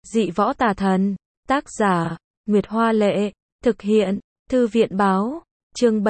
Dị võ tà thần. Tác giả, Nguyệt Hoa Lệ. Thực hiện, Thư viện Báo. Chương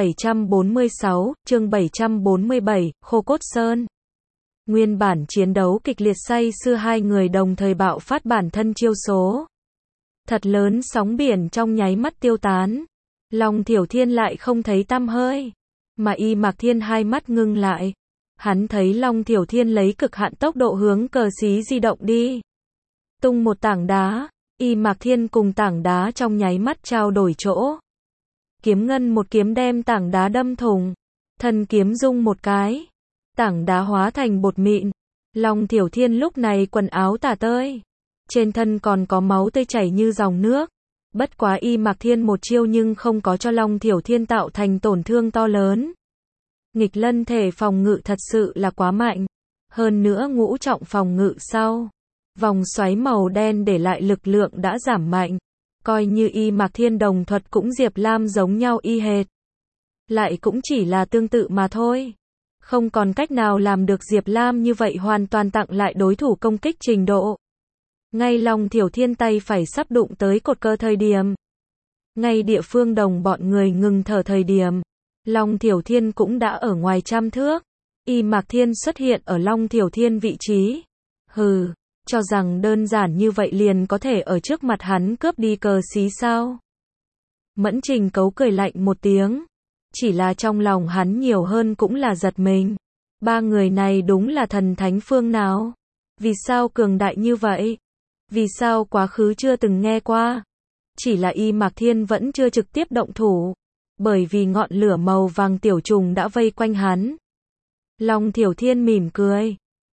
746, chương 747, Khô Cốt Sơn. Nguyên bản chiến đấu kịch liệt say sưa, hai người đồng thời bạo phát bản thân chiêu số. Thật lớn sóng biển trong nháy mắt tiêu tán. Long Thiểu Thiên lại không thấy tăm hơi. Mà Y Mạc Thiên hai mắt ngưng lại. Hắn thấy Long Thiểu Thiên lấy cực hạn tốc độ hướng cờ xí di động đi. Tung một tảng đá, Y Mạc Thiên cùng tảng đá trong nháy mắt trao đổi chỗ. Kiếm ngân một kiếm đem tảng đá đâm thủng. Thần kiếm rung một cái. Tảng đá hóa thành bột mịn. Long Thiểu Thiên lúc này quần áo tả tơi. Trên thân còn có máu tươi chảy như dòng nước. Bất quá Y Mạc Thiên một chiêu nhưng không có cho Long Thiểu Thiên tạo thành tổn thương to lớn. Nghịch lân thể phòng ngự thật sự là quá mạnh. Hơn nữa ngũ trọng phòng ngự sau. Vòng xoáy màu đen để lại lực lượng đã giảm mạnh. Coi như Y Mạc Thiên đồng thuật cũng Diệp Lam giống nhau y hệt. Lại cũng chỉ là tương tự mà thôi. Không còn cách nào làm được Diệp Lam như vậy hoàn toàn tặng lại đối thủ công kích trình độ. Ngay Long Thiểu Thiên tay phải sắp đụng tới cột cờ thời điểm. Ngay địa phương đồng bọn người ngừng thở thời điểm. Long Thiểu Thiên cũng đã ở ngoài trăm thước. Y Mạc Thiên xuất hiện ở Long Thiểu Thiên vị trí. Hừ, cho rằng đơn giản như vậy liền có thể ở trước mặt hắn cướp đi cờ xí sao? Mẫn Trình Cấu cười lạnh một tiếng. Chỉ là trong lòng hắn nhiều hơn cũng là giật mình. Ba người này đúng là thần thánh phương nào? Vì sao cường đại như vậy? Vì sao quá khứ chưa từng nghe qua? Chỉ là Y Mạc Thiên vẫn chưa trực tiếp động thủ. Bởi vì ngọn lửa màu vàng tiểu trùng đã vây quanh hắn. Long Thiểu Thiên mỉm cười.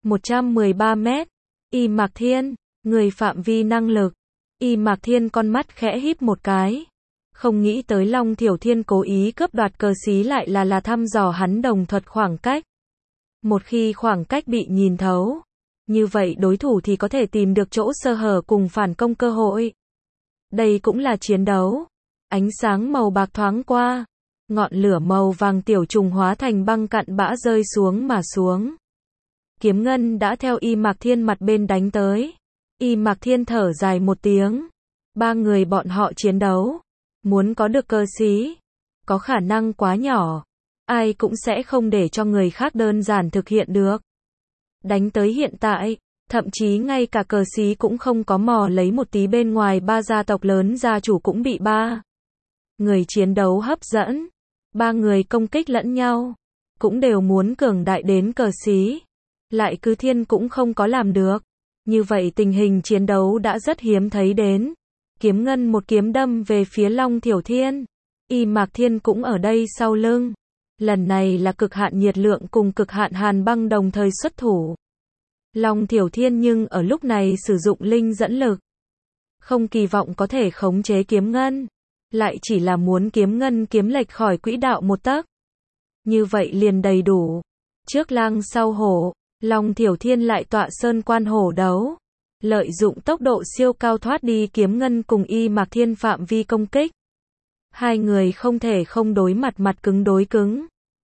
113 mét. Y Mạc Thiên, người phạm vi năng lực. Y Mạc Thiên con mắt khẽ híp một cái. Không nghĩ tới Long Thiểu Thiên cố ý cướp đoạt cờ xí lại là thăm dò hắn đồng thuật khoảng cách. Một khi khoảng cách bị nhìn thấu, như vậy đối thủ thì có thể tìm được chỗ sơ hở cùng phản công cơ hội. Đây cũng là chiến đấu. Ánh sáng màu bạc thoáng qua. Ngọn lửa màu vàng tiểu trùng hóa thành băng cặn bã rơi xuống mà xuống. Kiếm ngân đã theo Y Mạc Thiên mặt bên đánh tới. Y Mạc Thiên thở dài một tiếng. Ba người bọn họ chiến đấu. Muốn có được cờ xí. Có khả năng quá nhỏ. Ai cũng sẽ không để cho người khác đơn giản thực hiện được. Đánh tới hiện tại. Thậm chí ngay cả cờ xí cũng không có mò lấy một tí bên ngoài, ba gia tộc lớn gia chủ cũng bị ba người chiến đấu hấp dẫn. Ba người công kích lẫn nhau. Cũng đều muốn cường đại đến cờ xí. Lại cứ thiên cũng không có làm được. Như vậy tình hình chiến đấu đã rất hiếm thấy đến. Kiếm ngân một kiếm đâm về phía Long Thiểu Thiên. Y Mạc Thiên cũng ở đây sau lưng. Lần này là cực hạn nhiệt lượng cùng cực hạn hàn băng đồng thời xuất thủ. Long Thiểu Thiên nhưng ở lúc này sử dụng linh dẫn lực. Không kỳ vọng có thể khống chế kiếm ngân. Lại chỉ là muốn kiếm ngân kiếm lệch khỏi quỹ đạo một tấc. Như vậy liền đầy đủ. Trước lang sau hổ. Long Thiểu Thiên lại tọa sơn quan hổ đấu. Lợi dụng tốc độ siêu cao thoát đi kiếm ngân cùng Y Mạc Thiên phạm vi công kích. Hai người không thể không đối mặt, mặt cứng đối cứng.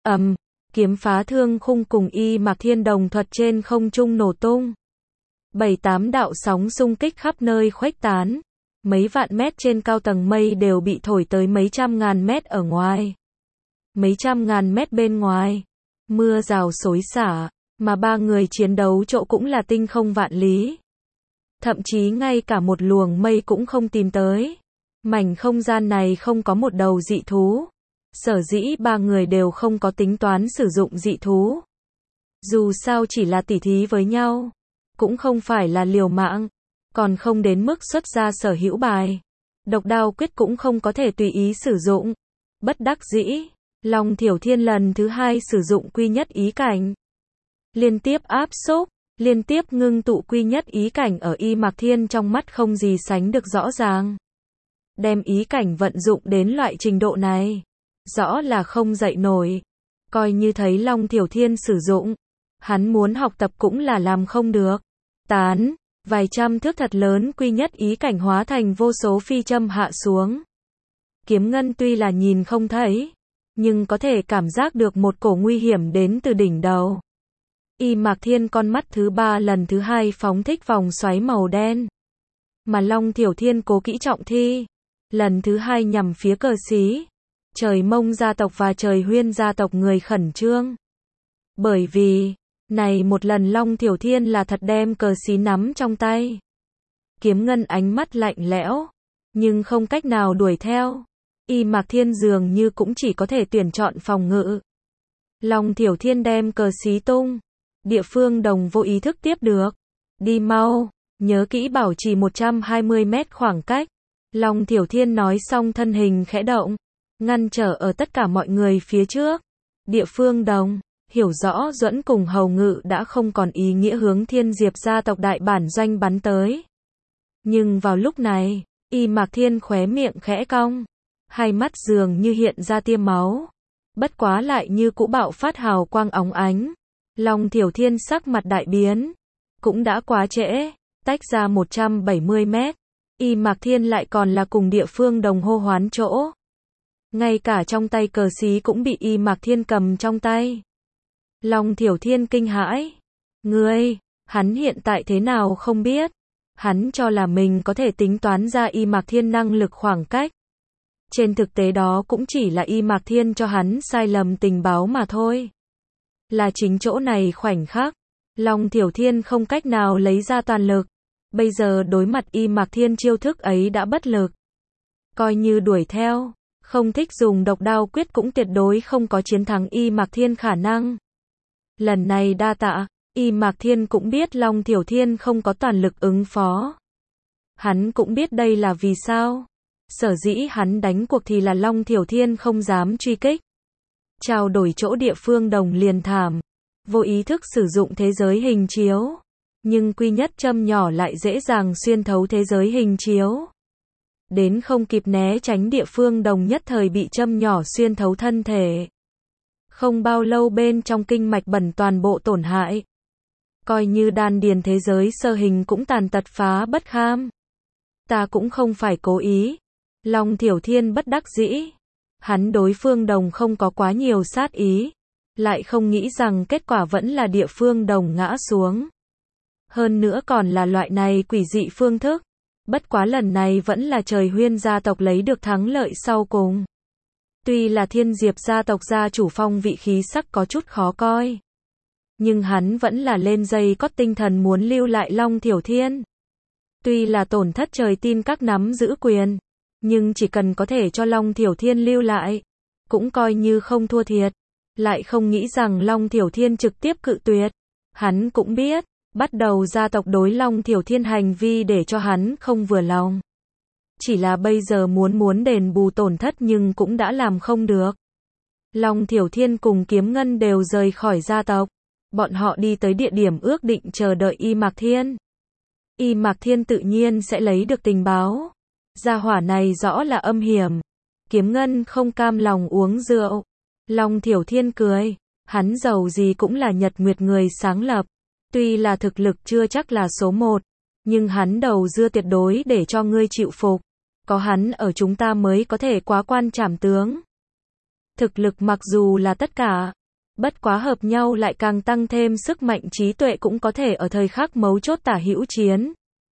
Kiếm phá thương khung cùng Y Mạc Thiên đồng thuật trên không trung nổ tung. 7-8 đạo sóng xung kích khắp nơi khuếch tán. Mấy vạn mét trên cao tầng mây đều bị thổi tới mấy trăm ngàn mét ở ngoài. Mấy trăm ngàn mét bên ngoài. Mưa rào xối xả. Mà ba người chiến đấu chỗ cũng là tinh không vạn lý. Thậm chí ngay cả một luồng mây cũng không tìm tới. Mảnh không gian này không có một đầu dị thú. Sở dĩ ba người đều không có tính toán sử dụng dị thú. Dù sao chỉ là tỉ thí với nhau. Cũng không phải là liều mạng. Còn không đến mức xuất ra sở hữu bài. Độc đao quyết cũng không có thể tùy ý sử dụng. Bất đắc dĩ. Long Thiểu Thiên lần thứ hai sử dụng quy nhất ý cảnh. Liên tiếp áp xúc, liên tiếp ngưng tụ quy nhất ý cảnh ở Y Mạc Thiên trong mắt không gì sánh được rõ ràng. Đem ý cảnh vận dụng đến loại trình độ này. Rõ là không dậy nổi. Coi như thấy Long Thiểu Thiên sử dụng. Hắn muốn học tập cũng là làm không được. Tán, vài trăm thước thật lớn quy nhất ý cảnh hóa thành vô số phi châm hạ xuống. Kiếm ngân tuy là nhìn không thấy. Nhưng có thể cảm giác được một cổ nguy hiểm đến từ đỉnh đầu. Y Mạc Thiên con mắt thứ ba lần thứ hai phóng thích vòng xoáy màu đen. mà Long Thiểu Thiên cố kỹ trọng thi. Lần thứ hai nhằm phía cờ xí. Trời Mông gia tộc và Trời Huyên gia tộc người khẩn trương. Bởi vì, này một lần Long Thiểu Thiên là thật đem cờ xí nắm trong tay. Kiếm Ngân ánh mắt lạnh lẽo, nhưng không cách nào đuổi theo. Y Mạc Thiên dường như cũng chỉ có thể tuyển chọn phòng ngự. Long Thiểu Thiên đem cờ xí tung. Địa Phương Đồng vô ý thức tiếp được. Đi mau, nhớ kỹ bảo trì 120 mét khoảng cách. Long Thiểu Thiên nói xong thân hình khẽ động, ngăn trở ở tất cả mọi người phía trước. Địa Phương Đồng hiểu rõ Duẫn cùng Hầu Ngự đã không còn ý nghĩa hướng Thiên Diệp gia tộc đại bản doanh bắn tới. Nhưng vào lúc này, Y Mạc Thiên khóe miệng khẽ cong, hai mắt dường như hiện ra tia máu, bất quá lại như cũ bạo phát hào quang óng ánh. Long Thiểu Thiên sắc mặt đại biến, cũng đã quá trễ, tách ra 170 mét. Y Mạc Thiên lại còn là cùng Địa Phương Đồng hô hoán chỗ. Ngay cả trong tay cờ xí cũng bị Y Mạc Thiên cầm trong tay. Long Thiểu Thiên kinh hãi. Ngươi, hắn hiện tại thế nào không biết. Hắn cho là mình có thể tính toán ra Y Mạc Thiên năng lực khoảng cách. Trên thực tế đó cũng chỉ là Y Mạc Thiên cho hắn sai lầm tình báo mà thôi. Là chính chỗ này khoảnh khắc, Long Thiểu Thiên không cách nào lấy ra toàn lực. Bây giờ đối mặt Y Mạc Thiên chiêu thức ấy đã bất lực. Coi như đuổi theo, không thích dùng độc đao quyết cũng tuyệt đối không có chiến thắng Y Mạc Thiên khả năng. Lần này đa tạ, Y Mạc Thiên cũng biết Long Thiểu Thiên không có toàn lực ứng phó. Hắn cũng biết đây là vì sao. Sở dĩ hắn đánh cuộc thì là Long Thiểu Thiên không dám truy kích. Trao đổi chỗ Địa Phương Đồng liền thảm. Vô ý thức sử dụng thế giới hình chiếu. Nhưng quy nhất châm nhỏ lại dễ dàng xuyên thấu thế giới hình chiếu. Đến không kịp né tránh Địa Phương Đồng nhất thời bị châm nhỏ xuyên thấu thân thể. Không bao lâu bên trong kinh mạch bẩn toàn bộ tổn hại. Coi như đan điền thế giới sơ hình cũng tàn tật phá bất kham. Ta cũng không phải cố ý. Long Thiểu Thiên bất đắc dĩ. Hắn đối Phương Đồng không có quá nhiều sát ý. Lại không nghĩ rằng kết quả vẫn là Địa Phương Đồng ngã xuống. Hơn nữa còn là loại này quỷ dị phương thức. Bất quá lần này vẫn là Trời Huyên gia tộc lấy được thắng lợi sau cùng. Tuy là Thiên Diệp gia tộc gia chủ phong vị khí sắc có chút khó coi. Nhưng hắn vẫn là lên dây cót tinh thần muốn lưu lại Long Thiểu Thiên. Tuy là tổn thất trời tin các nắm giữ quyền. Nhưng chỉ cần có thể cho Long Thiểu Thiên lưu lại. Cũng coi như không thua thiệt. Lại không nghĩ rằng Long Thiểu Thiên trực tiếp cự tuyệt. Hắn cũng biết. Bắt đầu gia tộc đối Long Thiểu Thiên hành vi để cho hắn không vừa lòng. Chỉ là bây giờ muốn đền bù tổn thất nhưng cũng đã làm không được. Long Thiểu Thiên cùng Kiếm Ngân đều rời khỏi gia tộc. Bọn họ đi tới địa điểm ước định chờ đợi Y Mạc Thiên. Y Mạc Thiên tự nhiên sẽ lấy được tình báo. Gia hỏa này rõ là âm hiểm. Kiếm Ngân không cam lòng uống rượu. Long Thiểu Thiên cười. Hắn giàu gì cũng là Nhật Nguyệt người sáng lập. Tuy là thực lực chưa chắc là số 1. Nhưng hắn đầu dưa tuyệt đối để cho ngươi chịu phục. Có hắn ở chúng ta mới có thể quá quan trảm tướng. Thực lực mặc dù là tất cả. Bất quá hợp nhau lại càng tăng thêm sức mạnh trí tuệ cũng có thể ở thời khắc mấu chốt tả hữu chiến.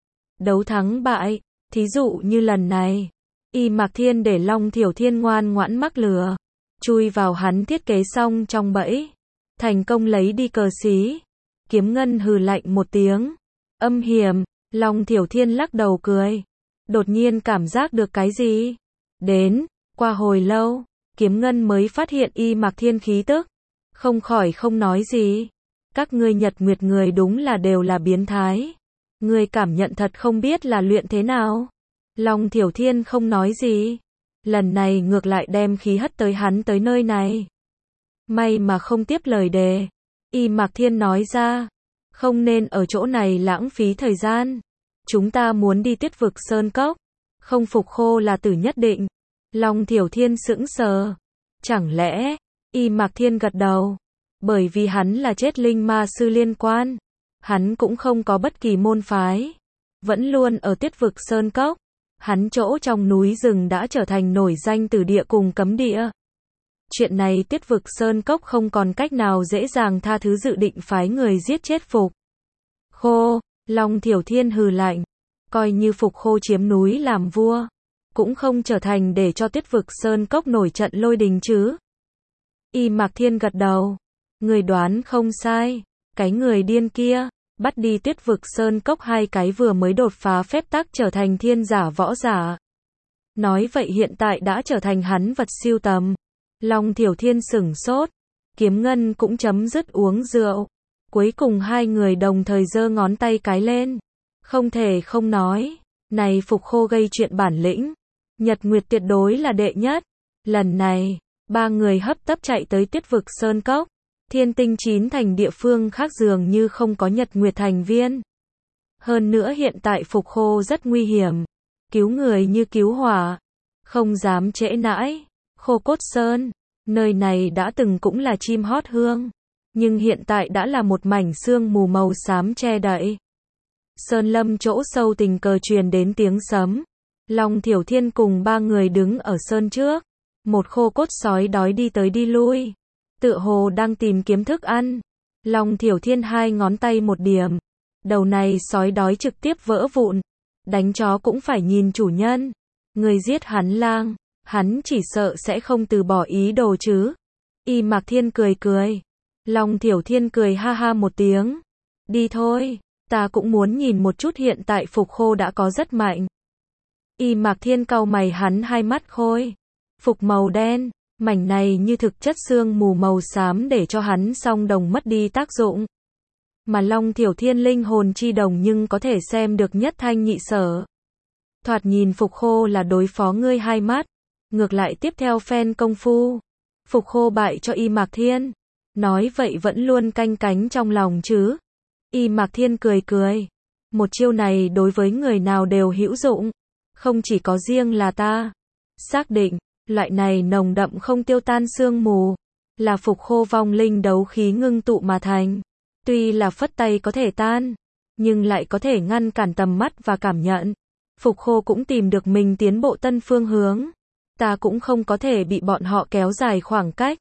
Đấu thắng bại. Thí dụ như lần này. Y Mạc Thiên để Long Thiểu Thiên ngoan ngoãn mắc lừa. Chui vào hắn thiết kế xong trong bẫy. Thành công lấy đi cờ xí. Kiếm Ngân hừ lạnh một tiếng. Âm hiểm. Long Thiểu Thiên lắc đầu cười. Đột nhiên cảm giác được cái gì? Đến. Qua hồi lâu. Kiếm Ngân mới phát hiện Y Mạc Thiên khí tức. Không khỏi không nói gì. Các ngươi Nhật Nguyệt người đúng là đều là biến thái. Ngươi cảm nhận thật không biết là luyện thế nào. Long Thiểu Thiên không nói gì. Lần này ngược lại đem khí hất tới hắn tới nơi này. May mà không tiếp lời đề. Y Mạc Thiên nói ra. Không nên ở chỗ này lãng phí thời gian. Chúng ta muốn đi Tuyết Vực Sơn Cốc. Không phục khô là tử nhất định. Long Thiểu Thiên sững sờ. Chẳng lẽ, Y Mạc Thiên gật đầu. Bởi vì hắn là chết linh ma sư liên quan. Hắn cũng không có bất kỳ môn phái. Vẫn luôn ở Tuyết Vực Sơn Cốc. Hắn chỗ trong núi rừng đã trở thành nổi danh từ địa cùng cấm địa. Chuyện này Tuyết Vực Sơn Cốc không còn cách nào dễ dàng tha thứ dự định phái người giết chết phục. Khô, Long Thiểu Thiên hừ lạnh. coi như Phục Khô chiếm núi làm vua, cũng không trở thành để cho Tuyết Vực Sơn Cốc nổi trận lôi đình chứ. Y Mạc Thiên gật đầu. Người đoán không sai. Cái người điên kia, bắt đi Tuyết Vực Sơn Cốc 2 cái vừa mới đột phá phép tắc trở thành thiên giả võ giả. Nói vậy hiện tại đã trở thành hắn vật sưu tầm. Long Thiểu Thiên sửng sốt. Kiếm Ngân cũng chấm dứt uống rượu. Cuối cùng hai người đồng thời giơ ngón tay cái lên. Không thể không nói. Này Phục Khô gây chuyện bản lĩnh. Nhật Nguyệt tuyệt đối là đệ nhất. Lần này, ba người hấp tấp chạy tới Tuyết Vực Sơn Cốc. Thiên Tinh 9 thành địa phương khác dường như không có Nhật Nguyệt thành viên. Hơn nữa hiện tại Phục Khô rất nguy hiểm. Cứu người như cứu hỏa. Không dám trễ nãi. Khô Cốt Sơn. Nơi này đã từng cũng là chim hót hương. Nhưng hiện tại đã là một mảnh sương mù màu xám che đậy. Sơn lâm chỗ sâu tình cờ truyền đến tiếng sấm. Long Thiểu Thiên cùng ba người đứng ở sơn trước. Một khô cốt sói đói đi tới đi lui. Tựa hồ đang tìm kiếm thức ăn. Long Thiểu Thiên hai ngón tay một điểm. Đầu này sói đói trực tiếp vỡ vụn. Đánh chó cũng phải nhìn chủ nhân. Người giết hắn lang. Hắn chỉ sợ sẽ không từ bỏ ý đồ chứ. Y Mạc Thiên cười cười. Long Thiểu Thiên cười ha ha một tiếng. Đi thôi. Ta cũng muốn nhìn một chút hiện tại Phục Khô đã có rất mạnh. Y Mạc Thiên cau mày hắn hai mắt khôi. Phục màu đen. Mảnh này như thực chất sương mù màu xám để cho hắn song đồng mất đi tác dụng. Mà Long Thiểu Thiên linh hồn chi đồng nhưng có thể xem được nhất thanh nhị sở. Thoạt nhìn Phục Khô là đối phó ngươi hai mắt. Ngược lại tiếp theo phen công phu. Phục Khô bại cho Y Mạc Thiên. Nói vậy vẫn luôn canh cánh trong lòng chứ. Y Mạc Thiên cười cười. Một chiêu này đối với người nào đều hữu dụng. Không chỉ có riêng là ta. Xác định, loại này nồng đậm không tiêu tan sương mù. Là Phục Khô vong linh đấu khí ngưng tụ mà thành. Tuy là phất tay có thể tan. Nhưng lại có thể ngăn cản tầm mắt và cảm nhận. Phục Khô cũng tìm được mình tiến bộ tân phương hướng. Ta cũng không có thể bị bọn họ kéo dài khoảng cách.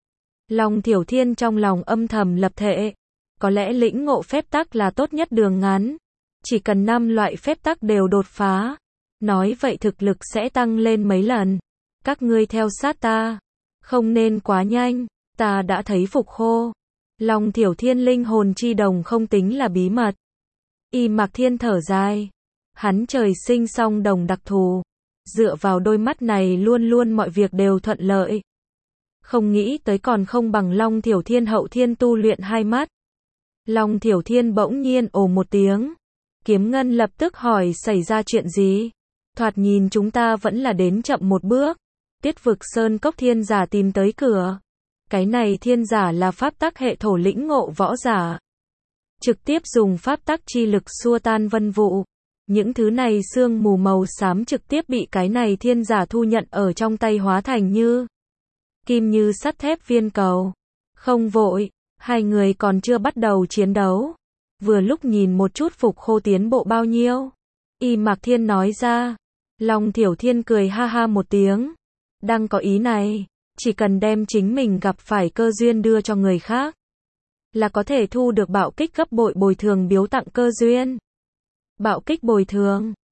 Long Thiểu Thiên trong lòng âm thầm lập thệ. Có lẽ lĩnh ngộ phép tắc là tốt nhất đường ngắn. Chỉ cần 5 loại phép tắc đều đột phá. Nói vậy thực lực sẽ tăng lên mấy lần. Các ngươi theo sát ta. Không nên quá nhanh. Ta đã thấy Phục Khô. Long Thiểu Thiên linh hồn chi đồng không tính là bí mật. Y Mạc Thiên thở dài. Hắn trời sinh song đồng đặc thù. Dựa vào đôi mắt này luôn luôn mọi việc đều thuận lợi. Không nghĩ tới còn không bằng Long Thiểu Thiên hậu thiên tu luyện hai mắt. Long Thiểu Thiên bỗng nhiên ồ một tiếng. Kiếm Ngân lập tức hỏi xảy ra chuyện gì. Thoạt nhìn chúng ta vẫn là đến chậm một bước. Tuyết Vực Sơn Cốc thiên giả tìm tới cửa. Cái này thiên giả là pháp tắc hệ thổ lĩnh ngộ võ giả. Trực tiếp dùng pháp tắc chi lực xua tan vân vụ. Những thứ này sương mù màu xám trực tiếp bị cái này thiên giả thu nhận ở trong tay hóa thành như kim như sắt thép viên cầu. Không vội, hai người còn chưa bắt đầu chiến đấu. Vừa lúc nhìn một chút Phục Khô tiến bộ bao nhiêu. Y Mạc Thiên nói ra. Long Thiểu Thiên cười ha ha một tiếng. Đang có ý này. Chỉ cần đem chính mình gặp phải cơ duyên đưa cho người khác. Là có thể thu được bạo kích gấp bội bồi thường biếu tặng cơ duyên. Bạo kích bồi thường.